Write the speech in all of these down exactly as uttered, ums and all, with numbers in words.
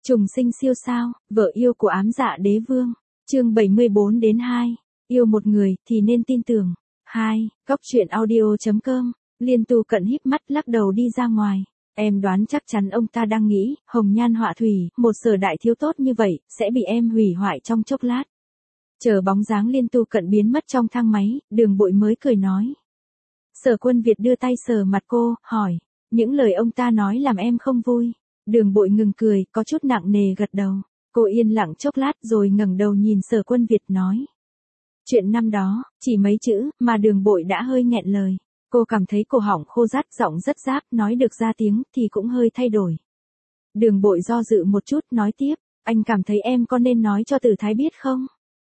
Trùng sinh siêu sao, vợ yêu của ám dạ đế vương. Chương bảy mươi bốn đến hai. Yêu một người thì nên tin tưởng. hai. Góc truyện audio chấm com. Liên Tu Cận híp mắt lắc đầu đi ra ngoài. Em đoán chắc chắn ông ta đang nghĩ, hồng nhan họa thủy, một Sở đại thiếu tốt như vậy, sẽ bị em hủy hoại trong chốc lát. Chờ bóng dáng Liên Tu Cận biến mất trong thang máy, Đường Bội mới cười nói. Sở Quân Việt đưa tay sờ mặt cô, hỏi, những lời ông ta nói làm em không vui. Đường Bội ngừng cười, có chút nặng nề gật đầu. Cô yên lặng chốc lát rồi ngẩng đầu nhìn Sở Quân Việt nói. Chuyện năm đó, chỉ mấy chữ, mà Đường Bội đã hơi nghẹn lời. Cô cảm thấy cổ họng khô rát, giọng rất ráp, nói được ra tiếng thì cũng hơi thay đổi. Đường Bội do dự một chút, nói tiếp, anh cảm thấy em có nên nói cho Tử Thái biết không?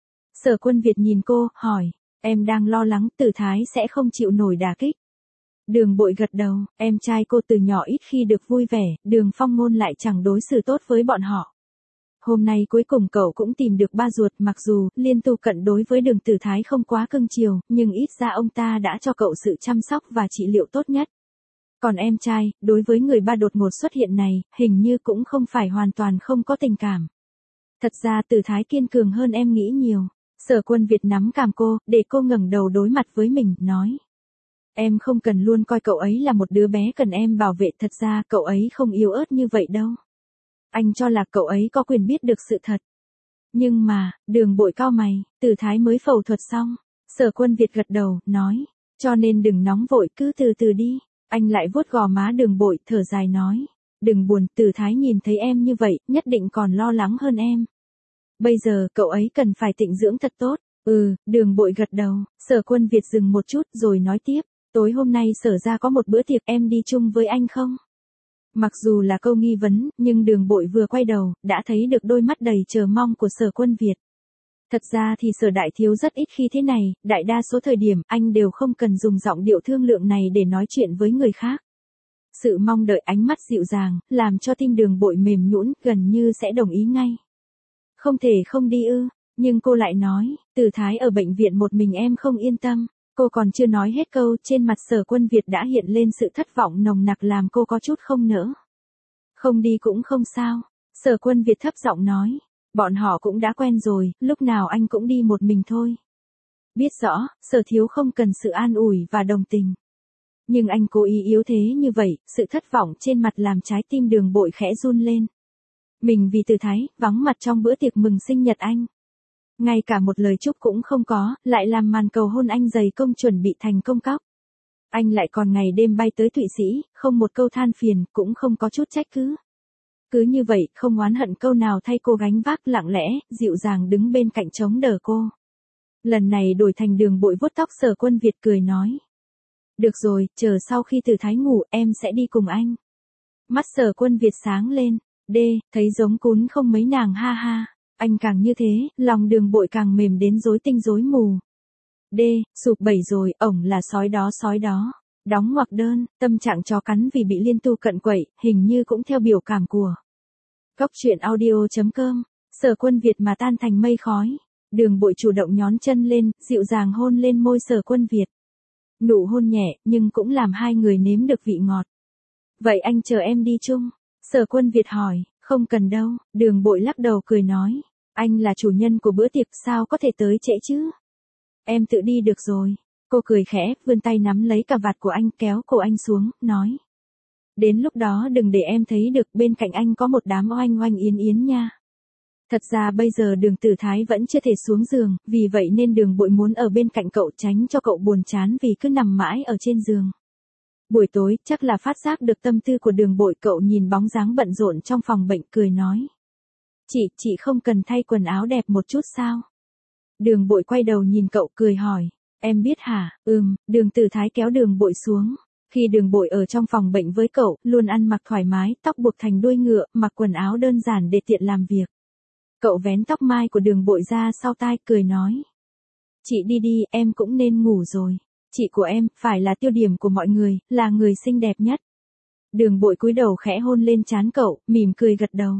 Sở Quân Việt nhìn cô, hỏi, em đang lo lắng Tử Thái sẽ không chịu nổi đả kích. Đường Bội gật đầu, em trai cô từ nhỏ ít khi được vui vẻ, Đường Phong Ngôn lại chẳng đối xử tốt với bọn họ. Hôm nay cuối cùng cậu cũng tìm được ba ruột, mặc dù Liên Tu Cận đối với Đường Tử Thái không quá cưng chiều, nhưng ít ra ông ta đã cho cậu sự chăm sóc và trị liệu tốt nhất. Còn em trai, đối với người ba đột ngột xuất hiện này, hình như cũng không phải hoàn toàn không có tình cảm. Thật ra Tử Thái kiên cường hơn em nghĩ nhiều. Sở Quân Việt nắm cằm cô, để cô ngẩng đầu đối mặt với mình, nói. Em không cần luôn coi cậu ấy là một đứa bé cần em bảo vệ, thật ra cậu ấy không yếu ớt như vậy đâu. Anh cho là cậu ấy có quyền biết được sự thật. Nhưng mà, Đường Bội cau mày, Tử Thái mới phẫu thuật xong. Sở Quân Việt gật đầu, nói, cho nên đừng nóng vội, cứ từ từ đi. Anh lại vuốt gò má Đường Bội, thở dài nói, đừng buồn, Tử Thái nhìn thấy em như vậy, nhất định còn lo lắng hơn em. Bây giờ, cậu ấy cần phải tịnh dưỡng thật tốt. Ừ, Đường Bội gật đầu. Sở Quân Việt dừng một chút rồi nói tiếp, tối hôm nay Sở ra có một bữa tiệc, em đi chung với anh không? Mặc dù là câu nghi vấn, nhưng Đường Bội vừa quay đầu, đã thấy được đôi mắt đầy chờ mong của Sở Quân Việt. Thật ra thì Sở đại thiếu rất ít khi thế này, đại đa số thời điểm anh đều không cần dùng giọng điệu thương lượng này để nói chuyện với người khác. Sự mong đợi, ánh mắt dịu dàng, làm cho tim Đường Bội mềm nhũn, gần như sẽ đồng ý ngay. Không thể không đi ư, nhưng cô lại nói, Tử Thái ở bệnh viện một mình em không yên tâm. Cô còn chưa nói hết câu, trên mặt Sở Quân Việt đã hiện lên sự thất vọng nồng nặc làm cô có chút không nỡ. Không đi cũng không sao. Sở Quân Việt thấp giọng nói, bọn họ cũng đã quen rồi, lúc nào anh cũng đi một mình thôi. Biết rõ, Sở thiếu không cần sự an ủi và đồng tình. Nhưng anh cố ý yếu thế như vậy, sự thất vọng trên mặt làm trái tim Đường Bội khẽ run lên. Mình vì Tử Thái, vắng mặt trong bữa tiệc mừng sinh nhật anh. Ngay cả một lời chúc cũng không có, lại làm màn cầu hôn anh dày công chuẩn bị thành công cóc. Anh lại còn ngày đêm bay tới Thụy Sĩ, không một câu than phiền, cũng không có chút trách cứ. Cứ như vậy, không oán hận câu nào, thay cô gánh vác lặng lẽ, dịu dàng đứng bên cạnh chống đỡ cô. Lần này đổi thành Đường Bội vuốt tóc Sở Quân Việt cười nói. Được rồi, chờ sau khi Tử Thái ngủ, em sẽ đi cùng anh. Mắt Sở Quân Việt sáng lên, đê, thấy giống cún không mấy nàng ha ha. Anh càng như thế, lòng Đường Bội càng mềm đến rối tinh rối mù. D, sụp bẩy rồi, ổng là sói đó sói đó. Đóng ngoặc đơn, tâm trạng chó cắn vì bị Liên Tu Cận quậy, hình như cũng theo biểu cảm của. Góc truyện audio chấm com. Sở Quân Việt mà tan thành mây khói. Đường Bội chủ động nhón chân lên, dịu dàng hôn lên môi Sở Quân Việt. Nụ hôn nhẹ, nhưng cũng làm hai người nếm được vị ngọt. Vậy anh chờ em đi chung? Sở Quân Việt hỏi. Không cần đâu, Đường Bội lắc đầu cười nói. Anh là chủ nhân của bữa tiệc, sao có thể tới trễ chứ? Em tự đi được rồi. Cô cười khẽ, vươn tay nắm lấy cà vạt của anh, kéo cổ anh xuống, nói. Đến lúc đó đừng để em thấy được, bên cạnh anh có một đám oanh oanh yến yến nha. Thật ra bây giờ Đường Tử Thái vẫn chưa thể xuống giường, vì vậy nên Đường Bội muốn ở bên cạnh cậu, tránh cho cậu buồn chán vì cứ nằm mãi ở trên giường. Buổi tối, chắc là phát giác được tâm tư của Đường Bội, cậu nhìn bóng dáng bận rộn trong phòng bệnh, cười nói. Chị, chị không cần thay quần áo đẹp một chút sao? Đường Bội quay đầu nhìn cậu, cười hỏi. Em biết hả? Ừm, Đường Tử Thái kéo Đường Bội xuống. Khi Đường Bội ở trong phòng bệnh với cậu, luôn ăn mặc thoải mái, tóc buộc thành đuôi ngựa, mặc quần áo đơn giản để tiện làm việc. Cậu vén tóc mai của Đường Bội ra sau tai, cười nói. Chị đi đi, em cũng nên ngủ rồi. Chị của em, phải là tiêu điểm của mọi người, là người xinh đẹp nhất. Đường Bội cúi đầu khẽ hôn lên trán cậu, mỉm cười gật đầu.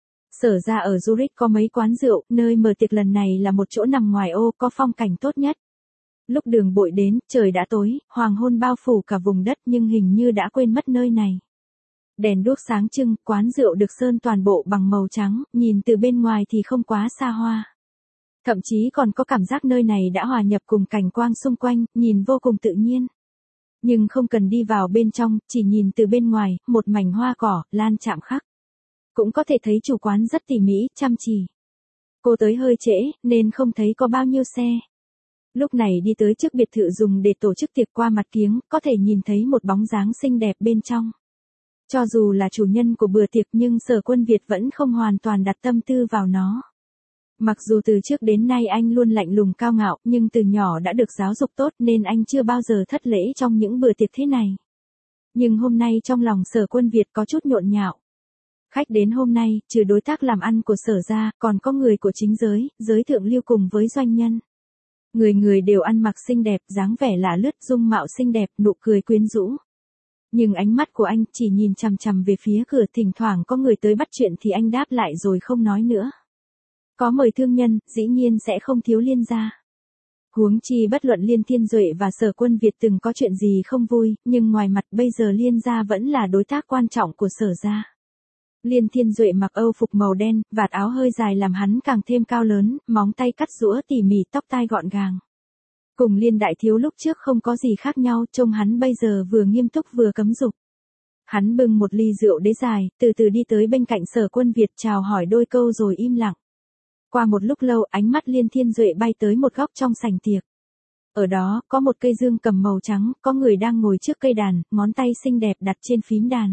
Sở ra ở Zurich có mấy quán rượu, nơi mở tiệc lần này là một chỗ nằm ngoài ô, có phong cảnh tốt nhất. Lúc Đường Bội đến, trời đã tối, hoàng hôn bao phủ cả vùng đất, nhưng hình như đã quên mất nơi này. Đèn đuốc sáng trưng, quán rượu được sơn toàn bộ bằng màu trắng, nhìn từ bên ngoài thì không quá xa hoa. Thậm chí còn có cảm giác nơi này đã hòa nhập cùng cảnh quang xung quanh, nhìn vô cùng tự nhiên. Nhưng không cần đi vào bên trong, chỉ nhìn từ bên ngoài, một mảnh hoa cỏ, lan chạm khắc. Cũng có thể thấy chủ quán rất tỉ mỉ, chăm chỉ. Cô tới hơi trễ, nên không thấy có bao nhiêu xe. Lúc này đi tới trước biệt thự dùng để tổ chức tiệc, qua mặt kiếng, có thể nhìn thấy một bóng dáng xinh đẹp bên trong. Cho dù là chủ nhân của bữa tiệc nhưng Sở Quân Việt vẫn không hoàn toàn đặt tâm tư vào nó. Mặc dù từ trước đến nay anh luôn lạnh lùng cao ngạo, nhưng từ nhỏ đã được giáo dục tốt nên anh chưa bao giờ thất lễ trong những bữa tiệc thế này. Nhưng hôm nay trong lòng Sở Quân Việt có chút nhộn nhạo. Khách đến hôm nay, trừ đối tác làm ăn của Sở ra, còn có người của chính giới, giới thượng lưu cùng với doanh nhân. Người người đều ăn mặc xinh đẹp, dáng vẻ lả lướt, dung mạo xinh đẹp, nụ cười quyến rũ. Nhưng ánh mắt của anh chỉ nhìn chằm chằm về phía cửa, thỉnh thoảng có người tới bắt chuyện thì anh đáp lại rồi không nói nữa. Có mời thương nhân, dĩ nhiên sẽ không thiếu Liên gia. Huống chi bất luận Liên Thiên Duệ và Sở Quân Việt từng có chuyện gì không vui, nhưng ngoài mặt bây giờ Liên gia vẫn là đối tác quan trọng của Sở gia. Liên Thiên Duệ mặc âu phục màu đen, vạt áo hơi dài làm hắn càng thêm cao lớn, móng tay cắt rũa tỉ mỉ, tóc tai gọn gàng. Cùng Liên đại thiếu lúc trước không có gì khác nhau, trông hắn bây giờ vừa nghiêm túc vừa cấm dục. Hắn bưng một ly rượu đế dài, từ từ đi tới bên cạnh Sở Quân Việt chào hỏi đôi câu rồi im lặng. Qua một lúc lâu, ánh mắt Liên Thiên Duệ bay tới một góc trong sảnh tiệc. Ở đó, có một cây dương cầm màu trắng, có người đang ngồi trước cây đàn, ngón tay xinh đẹp đặt trên phím đàn.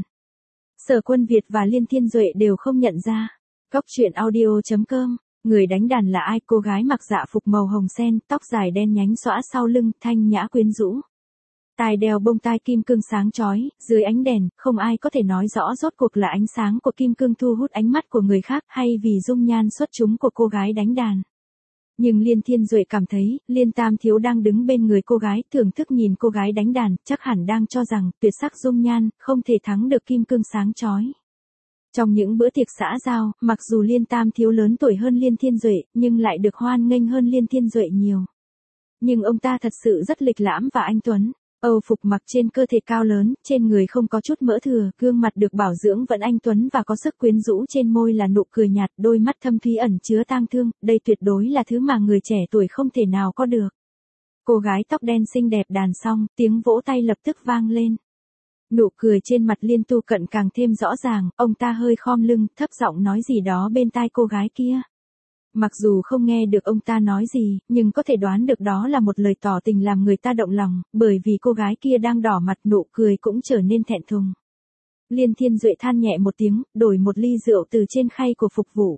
Sở Quân Việt và Liên Thiên Duệ đều không nhận ra. Cóc truyện audio chấm com, người đánh đàn là ai? Cô gái mặc dạ phục màu hồng sen, tóc dài đen nhánh xõa sau lưng, thanh nhã quyến rũ. Tai đeo bông tai kim cương sáng chói, dưới ánh đèn, không ai có thể nói rõ rốt cuộc là ánh sáng của kim cương thu hút ánh mắt của người khác hay vì dung nhan xuất chúng của cô gái đánh đàn. Nhưng Liên Thiên Duệ cảm thấy, Liên Tam Thiếu đang đứng bên người cô gái, thưởng thức nhìn cô gái đánh đàn, chắc hẳn đang cho rằng, tuyệt sắc dung nhan, không thể thắng được kim cương sáng chói. Trong những bữa tiệc xã giao, mặc dù Liên Tam Thiếu lớn tuổi hơn Liên Thiên Duệ, nhưng lại được hoan nghênh hơn Liên Thiên Duệ nhiều. Nhưng ông ta thật sự rất lịch lãm và anh tuấn. Âu phục mặc trên cơ thể cao lớn, trên người không có chút mỡ thừa, gương mặt được bảo dưỡng vẫn anh tuấn và có sức quyến rũ, trên môi là nụ cười nhạt, đôi mắt thâm thúy ẩn chứa tang thương, đây tuyệt đối là thứ mà người trẻ tuổi không thể nào có được. Cô gái tóc đen xinh đẹp đàn xong, tiếng vỗ tay lập tức vang lên. Nụ cười trên mặt Liên Tu Cận càng thêm rõ ràng, ông ta hơi khom lưng, thấp giọng nói gì đó bên tai cô gái kia. Mặc dù không nghe được ông ta nói gì, nhưng có thể đoán được đó là một lời tỏ tình làm người ta động lòng, bởi vì cô gái kia đang đỏ mặt, nụ cười cũng trở nên thẹn thùng. Liên Thiên Duệ than nhẹ một tiếng, đổi một ly rượu từ trên khay của phục vụ.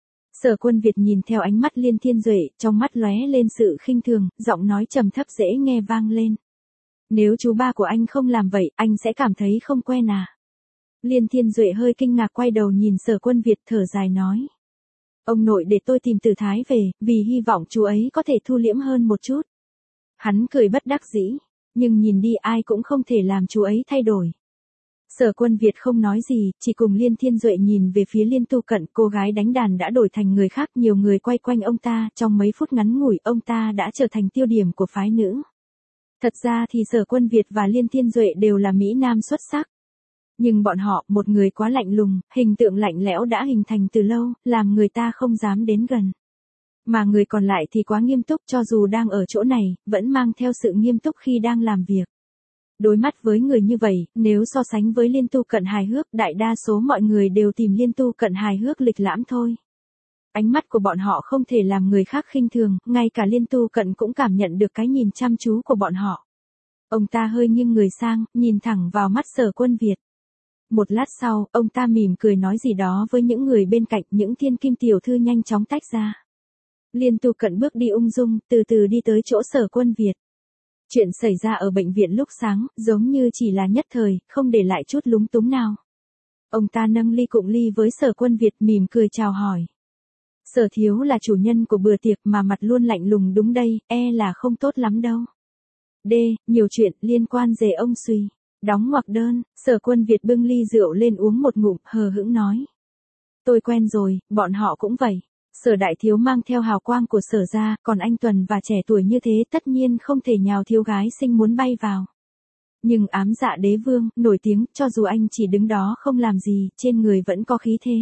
Sở Quân Việt nhìn theo ánh mắt Liên Thiên Duệ, trong mắt lóe lên sự khinh thường, giọng nói trầm thấp dễ nghe vang lên. Nếu chú ba của anh không làm vậy, anh sẽ cảm thấy không quen à? Liên Thiên Duệ hơi kinh ngạc quay đầu nhìn Sở Quân Việt thở dài nói. Ông nội để tôi tìm Từ Thái về, vì hy vọng chú ấy có thể thu liễm hơn một chút. Hắn cười bất đắc dĩ, nhưng nhìn đi ai cũng không thể làm chú ấy thay đổi. Sở Quân Việt không nói gì, chỉ cùng Liên Thiên Duệ nhìn về phía Liên Tu Cận, cô gái đánh đàn đã đổi thành người khác, nhiều người quay quanh ông ta, trong mấy phút ngắn ngủi, ông ta đã trở thành tiêu điểm của phái nữ. Thật ra thì Sở Quân Việt và Liên Thiên Duệ đều là mỹ nam xuất sắc. Nhưng bọn họ, một người quá lạnh lùng, hình tượng lạnh lẽo đã hình thành từ lâu, làm người ta không dám đến gần. Mà người còn lại thì quá nghiêm túc, cho dù đang ở chỗ này, vẫn mang theo sự nghiêm túc khi đang làm việc. Đối mắt với người như vậy, nếu so sánh với Liên Tu Cận hài hước, đại đa số mọi người đều tìm Liên Tu Cận hài hước lịch lãm thôi. Ánh mắt của bọn họ không thể làm người khác khinh thường, ngay cả Liên Tu Cận cũng cảm nhận được cái nhìn chăm chú của bọn họ. Ông ta hơi nghiêng người sang, nhìn thẳng vào mắt Sở Quân Việt. Một lát sau, ông ta mỉm cười nói gì đó với những người bên cạnh, những thiên kim tiểu thư nhanh chóng tách ra. Liên Tu Cận bước đi ung dung, từ từ đi tới chỗ Sở Quân Việt. Chuyện xảy ra ở bệnh viện lúc sáng, giống như chỉ là nhất thời, không để lại chút lúng túng nào. Ông ta nâng ly cụng ly với Sở Quân Việt mỉm cười chào hỏi. Sở thiếu là chủ nhân của bữa tiệc mà mặt luôn lạnh lùng đúng đây, e là không tốt lắm đâu. D. Nhiều chuyện liên quan về ông suy. Đóng ngoặc đơn, Sở Quân Việt bưng ly rượu lên uống một ngụm, hờ hững nói. Tôi quen rồi, bọn họ cũng vậy. Sở đại thiếu mang theo hào quang của Sở ra, còn anh Tuần và trẻ tuổi như thế tất nhiên không thể nhào thiếu gái sinh muốn bay vào. Nhưng ám dạ đế vương, nổi tiếng, cho dù anh chỉ đứng đó không làm gì, trên người vẫn có khí thế.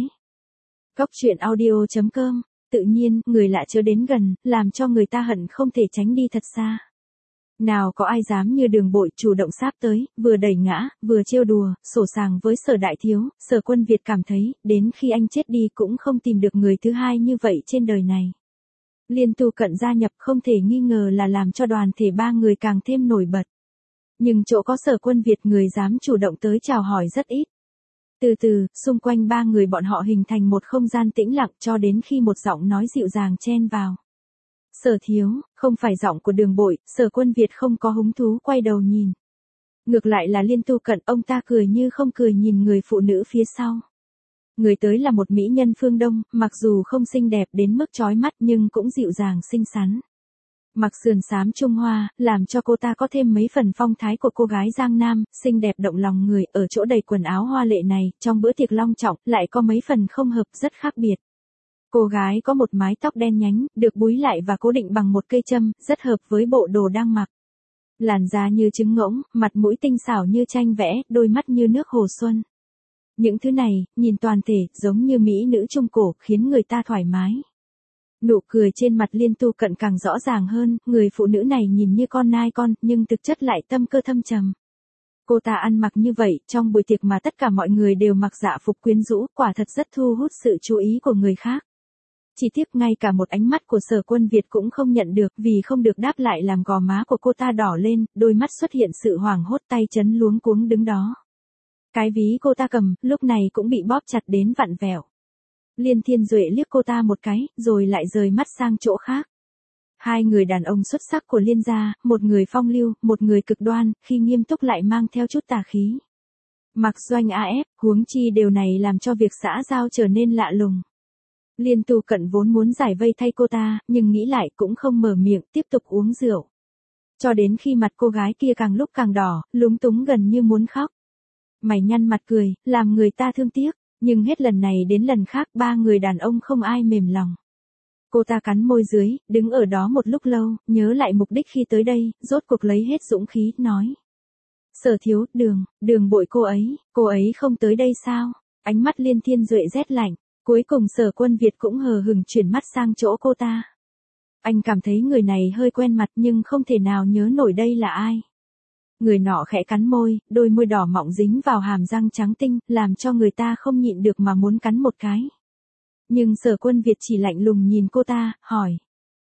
Góc truyện audio chấm com, tự nhiên, người lạ chớ đến gần, làm cho người ta hận không thể tránh đi thật xa. Nào có ai dám như Đường Bội chủ động sáp tới, vừa đẩy ngã, vừa trêu đùa, sổ sàng với Sở đại thiếu. Sở Quân Việt cảm thấy, đến khi anh chết đi cũng không tìm được người thứ hai như vậy trên đời này. Liên Tu Cận gia nhập không thể nghi ngờ là làm cho đoàn thể ba người càng thêm nổi bật. Nhưng chỗ có Sở Quân Việt người dám chủ động tới chào hỏi rất ít. Từ từ, xung quanh ba người bọn họ hình thành một không gian tĩnh lặng cho đến khi một giọng nói dịu dàng chen vào. Sở thiếu, không phải giọng của Đường Bội. Sở Quân Việt không có hứng thú quay đầu nhìn. Ngược lại là Liên Tu Cận, ông ta cười như không cười nhìn người phụ nữ phía sau. Người tới là một mỹ nhân phương Đông, mặc dù không xinh đẹp đến mức chói mắt nhưng cũng dịu dàng xinh xắn. Mặc sườn xám Trung Hoa, làm cho cô ta có thêm mấy phần phong thái của cô gái Giang Nam, xinh đẹp động lòng người. Ở chỗ đầy quần áo hoa lệ này, trong bữa tiệc long trọng, lại có mấy phần không hợp rất khác biệt. Cô gái có một mái tóc đen nhánh, được búi lại và cố định bằng một cây châm, rất hợp với bộ đồ đang mặc. Làn da như trứng ngỗng, mặt mũi tinh xảo như tranh vẽ, đôi mắt như nước hồ xuân. Những thứ này, nhìn toàn thể, giống như mỹ nữ trung cổ, khiến người ta thoải mái. Nụ cười trên mặt Liên Tu Cận càng rõ ràng hơn, người phụ nữ này nhìn như con nai con, nhưng thực chất lại tâm cơ thâm trầm. Cô ta ăn mặc như vậy, trong buổi tiệc mà tất cả mọi người đều mặc dạ phục quyến rũ, quả thật rất thu hút sự chú ý của người khác. Chỉ tiếc ngay cả một ánh mắt của Sở Quân Việt cũng không nhận được, vì không được đáp lại làm gò má của cô ta đỏ lên, đôi mắt xuất hiện sự hoảng hốt, tay chấn luống cuống đứng đó. Cái ví cô ta cầm, lúc này cũng bị bóp chặt đến vặn vẹo. Liên Thiên Duệ liếc cô ta một cái, rồi lại rời mắt sang chỗ khác. Hai người đàn ông xuất sắc của Liên gia, một người phong lưu, một người cực đoan, khi nghiêm túc lại mang theo chút tà khí. Mặc Doanh a ép, huống chi điều này làm cho việc xã giao trở nên lạ lùng. Liên Tu Cận vốn muốn giải vây thay cô ta, nhưng nghĩ lại cũng không mở miệng, tiếp tục uống rượu. Cho đến khi mặt cô gái kia càng lúc càng đỏ, lúng túng gần như muốn khóc. Mày nhăn mặt cười, làm người ta thương tiếc, nhưng hết lần này đến lần khác ba người đàn ông không ai mềm lòng. Cô ta cắn môi dưới, đứng ở đó một lúc lâu, nhớ lại mục đích khi tới đây, rốt cuộc lấy hết dũng khí, nói. Sở thiếu, Đường, Đường Bội cô ấy, cô ấy không tới đây sao? Ánh mắt Liên Thiên Duệ rét lạnh. Cuối cùng Sở Quân Việt cũng hờ hững chuyển mắt sang chỗ cô ta. Anh cảm thấy người này hơi quen mặt nhưng không thể nào nhớ nổi đây là ai. Người nọ khẽ cắn môi, đôi môi đỏ mọng dính vào hàm răng trắng tinh, làm cho người ta không nhịn được mà muốn cắn một cái. Nhưng Sở Quân Việt chỉ lạnh lùng nhìn cô ta, hỏi.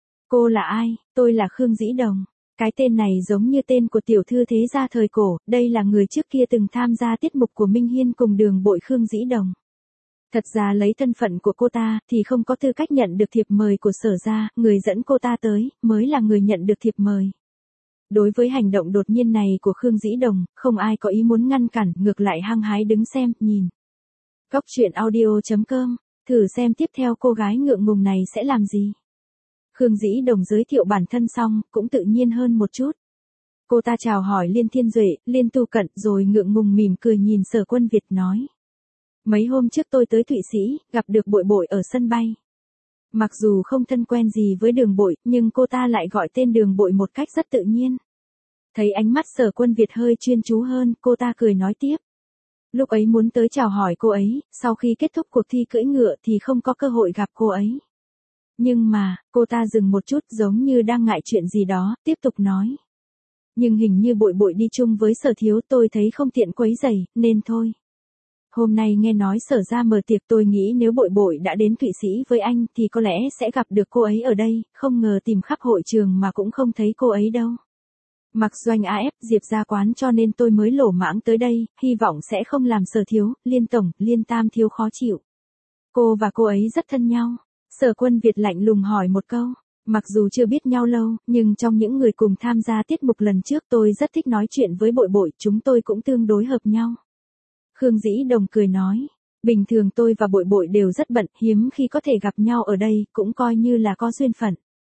Cô là ai? Tôi là Khương Dĩ Đồng. Cái tên này giống như tên của tiểu thư thế gia thời cổ, đây là người trước kia từng tham gia tiết mục của Minh Hiên cùng Đường Bội Khương Dĩ Đồng. Thật ra lấy thân phận của cô ta, thì không có tư cách nhận được thiệp mời của Sở gia, người dẫn cô ta tới, mới là người nhận được thiệp mời. Đối với hành động đột nhiên này của Khương Dĩ Đồng, không ai có ý muốn ngăn cản, ngược lại hăng hái đứng xem, nhìn. Góc truyện audio chấm com, thử xem tiếp theo cô gái ngượng ngùng này sẽ làm gì. Khương Dĩ Đồng giới thiệu bản thân xong, cũng tự nhiên hơn một chút. Cô ta chào hỏi Liên Thiên Duệ, Liên Tu Cận, rồi ngượng ngùng mỉm cười nhìn Sở Quân Việt nói. Mấy hôm trước tôi tới Thụy Sĩ, gặp được Bội Bội ở sân bay. Mặc dù không thân quen gì với Đường Bội, nhưng cô ta lại gọi tên Đường Bội một cách rất tự nhiên. Thấy ánh mắt Sở Quân Việt hơi chuyên chú hơn, cô ta cười nói tiếp. Lúc ấy muốn tới chào hỏi cô ấy, sau khi kết thúc cuộc thi cưỡi ngựa thì không có cơ hội gặp cô ấy. Nhưng mà, cô ta dừng một chút giống như đang ngại chuyện gì đó, tiếp tục nói. Nhưng hình như Bội Bội đi chung với Sở thiếu, tôi thấy không tiện quấy rầy, nên thôi. Hôm nay nghe nói Sở ra mở tiệc, tôi nghĩ nếu Bội Bội đã đến Thụy Sĩ với anh thì có lẽ sẽ gặp được cô ấy ở đây, không ngờ tìm khắp hội trường mà cũng không thấy cô ấy đâu. Mặc Doanh a ép, Diệp ra quán cho nên tôi mới lổ mãng tới đây, hy vọng sẽ không làm Sở thiếu, Liên tổng, Liên tam thiếu khó chịu. Cô và cô ấy rất thân nhau. Sở Quân Việt lạnh lùng hỏi một câu. Mặc dù chưa biết nhau lâu, nhưng trong những người cùng tham gia tiết mục lần trước tôi rất thích nói chuyện với Bội Bội, chúng tôi cũng tương đối hợp nhau. Khương Dĩ Đồng cười nói, bình thường tôi và Bội Bội đều rất bận, hiếm khi có thể gặp nhau ở đây, cũng coi như là có duyên phận.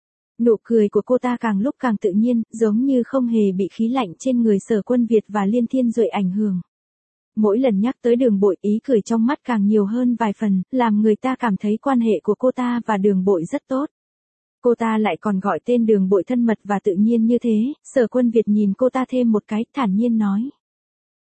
Nụ cười của cô ta càng lúc càng tự nhiên, giống như không hề bị khí lạnh trên người Sở Quân Việt và Liên Thiên Duệ ảnh hưởng. Mỗi lần nhắc tới Đường Bội, ý cười trong mắt càng nhiều hơn vài phần, làm người ta cảm thấy quan hệ của cô ta và Đường Bội rất tốt. Cô ta lại còn gọi tên Đường Bội thân mật và tự nhiên như thế, Sở Quân Việt nhìn cô ta thêm một cái, thản nhiên nói.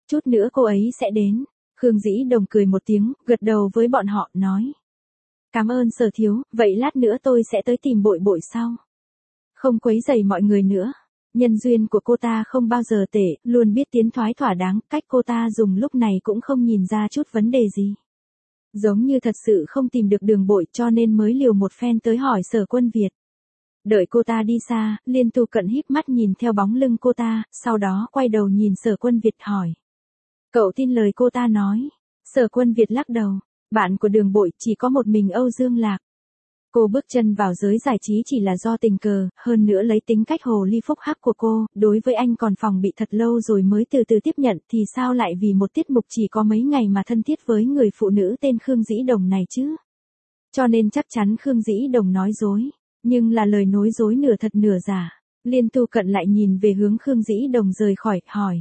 Chút nữa cô ấy sẽ đến. Khương Dĩ Đồng cười một tiếng, gật đầu với bọn họ, nói. Cảm ơn Sở thiếu, vậy lát nữa tôi sẽ tới tìm Bội Bội sau. Không quấy rầy mọi người nữa. Nhân duyên của cô ta không bao giờ tệ, luôn biết tiến thoái thỏa đáng, cách cô ta dùng lúc này cũng không nhìn ra chút vấn đề gì. Giống như thật sự không tìm được Đường Bội cho nên mới liều một phen tới hỏi Sở Quân Việt. Đợi cô ta đi xa, Liên Tu Cận híp mắt nhìn theo bóng lưng cô ta, sau đó quay đầu nhìn Sở Quân Việt hỏi. Cậu tin lời cô ta nói. Sở Quân Việt lắc đầu. Bạn của Đường Bội chỉ có một mình Âu Dương Lạc. Cô bước chân vào giới giải trí chỉ là do tình cờ, hơn nữa lấy tính cách hồ ly phúc hắc của cô, đối với anh còn phòng bị thật lâu rồi mới từ từ tiếp nhận thì sao lại vì một tiết mục chỉ có mấy ngày mà thân thiết với người phụ nữ tên Khương Dĩ Đồng này chứ? Cho nên chắc chắn Khương Dĩ Đồng nói dối, nhưng là lời nói dối nửa thật nửa giả. Liên Tu Cận lại nhìn về hướng Khương Dĩ Đồng rời khỏi, hỏi.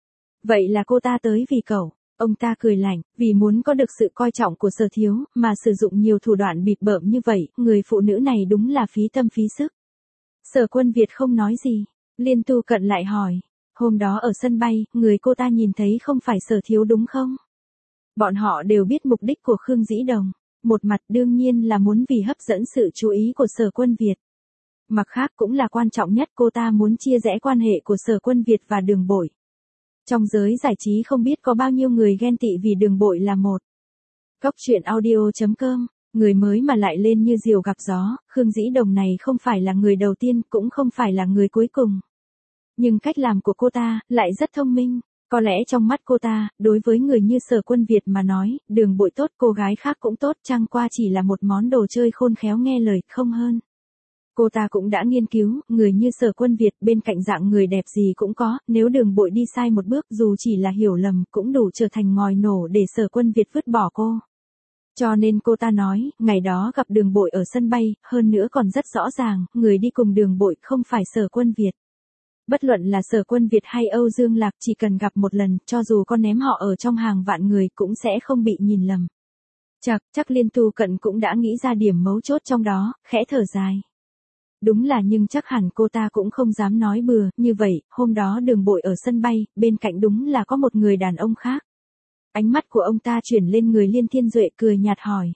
Vậy là cô ta tới vì cậu? Ông ta cười lạnh, vì muốn có được sự coi trọng của Sở thiếu, mà sử dụng nhiều thủ đoạn bịp bợm như vậy, người phụ nữ này đúng là phí tâm phí sức. Sở Quân Việt không nói gì. Liên Tu Cận lại hỏi. Hôm đó ở sân bay, người cô ta nhìn thấy không phải Sở thiếu đúng không? Bọn họ đều biết mục đích của Khương Dĩ Đồng. Một mặt đương nhiên là muốn vì hấp dẫn sự chú ý của Sở Quân Việt. Mặt khác cũng là quan trọng nhất, cô ta muốn chia rẽ quan hệ của Sở Quân Việt và Đường Bội. Trong giới giải trí không biết có bao nhiêu người ghen tị vì Đường Bội là một. Cóc truyện audio chấm com, người mới mà lại lên như diều gặp gió, Khương Dĩ Đồng này không phải là người đầu tiên, cũng không phải là người cuối cùng. Nhưng cách làm của cô ta lại rất thông minh, có lẽ trong mắt cô ta, đối với người như Sở Quân Việt mà nói, Đường Bội tốt, cô gái khác cũng tốt, chẳng qua chỉ là một món đồ chơi khôn khéo nghe lời, không hơn. Cô ta cũng đã nghiên cứu, người như Sở Quân Việt bên cạnh dạng người đẹp gì cũng có, nếu Đường Bội đi sai một bước dù chỉ là hiểu lầm cũng đủ trở thành ngòi nổ để Sở Quân Việt vứt bỏ cô. Cho nên cô ta nói, ngày đó gặp Đường Bội ở sân bay, hơn nữa còn rất rõ ràng, người đi cùng Đường Bội không phải Sở Quân Việt. Bất luận là Sở Quân Việt hay Âu Dương Lạc chỉ cần gặp một lần, cho dù có ném họ ở trong hàng vạn người cũng sẽ không bị nhìn lầm. Chắc, chắc Liên Tu Cận cũng đã nghĩ ra điểm mấu chốt trong đó, khẽ thở dài. Đúng là nhưng chắc hẳn cô ta cũng không dám nói bừa, như vậy, hôm đó Đường Bội ở sân bay, bên cạnh đúng là có một người đàn ông khác. Ánh mắt của ông ta chuyển lên người Liên Thiên Duệ cười nhạt hỏi.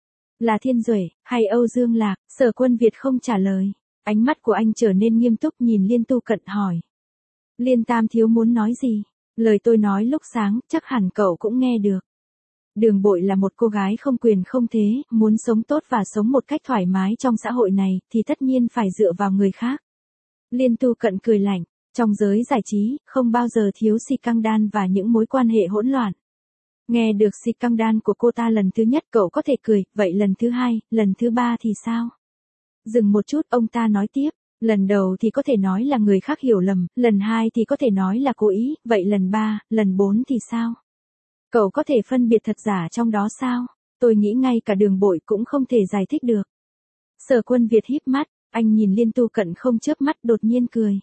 Là Thiên Duệ, hay Âu Dương Lạc? Sở Quân Việt không trả lời. Ánh mắt của anh trở nên nghiêm túc nhìn Liên Tu Cận hỏi. Liên Tam thiếu muốn nói gì? Lời tôi nói lúc sáng, chắc hẳn cậu cũng nghe được. Đường Bội là một cô gái không quyền không thế, muốn sống tốt và sống một cách thoải mái trong xã hội này, thì tất nhiên phải dựa vào người khác. Liên Tu Cận cười lạnh, trong giới giải trí, không bao giờ thiếu si căng đan và những mối quan hệ hỗn loạn. Nghe được si căng đan của cô ta lần thứ nhất cậu có thể cười, vậy lần thứ hai, lần thứ ba thì sao? Dừng một chút, ông ta nói tiếp, lần đầu thì có thể nói là người khác hiểu lầm, lần hai thì có thể nói là cố ý, vậy lần ba, lần bốn thì sao? Cậu có thể phân biệt thật giả trong đó sao? Tôi nghĩ ngay cả Đường Bội cũng không thể giải thích được. Sở Quân Việt híp mắt, anh nhìn Liên Tu Cận không chớp mắt đột nhiên cười.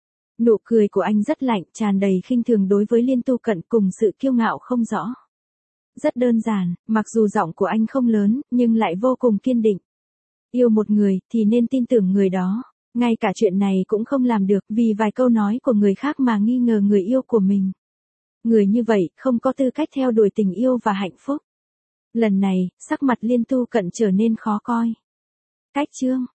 Nụ cười của anh rất lạnh, tràn đầy khinh thường đối với Liên Tu Cận cùng sự kiêu ngạo không rõ. Rất đơn giản, mặc dù giọng của anh không lớn, nhưng lại vô cùng kiên định. Yêu một người, thì nên tin tưởng người đó. Ngay cả chuyện này cũng không làm được, vì vài câu nói của người khác mà nghi ngờ người yêu của mình. Người như vậy, không có tư cách theo đuổi tình yêu và hạnh phúc. Lần này, sắc mặt Liên Tu Cận trở nên khó coi. Cách chương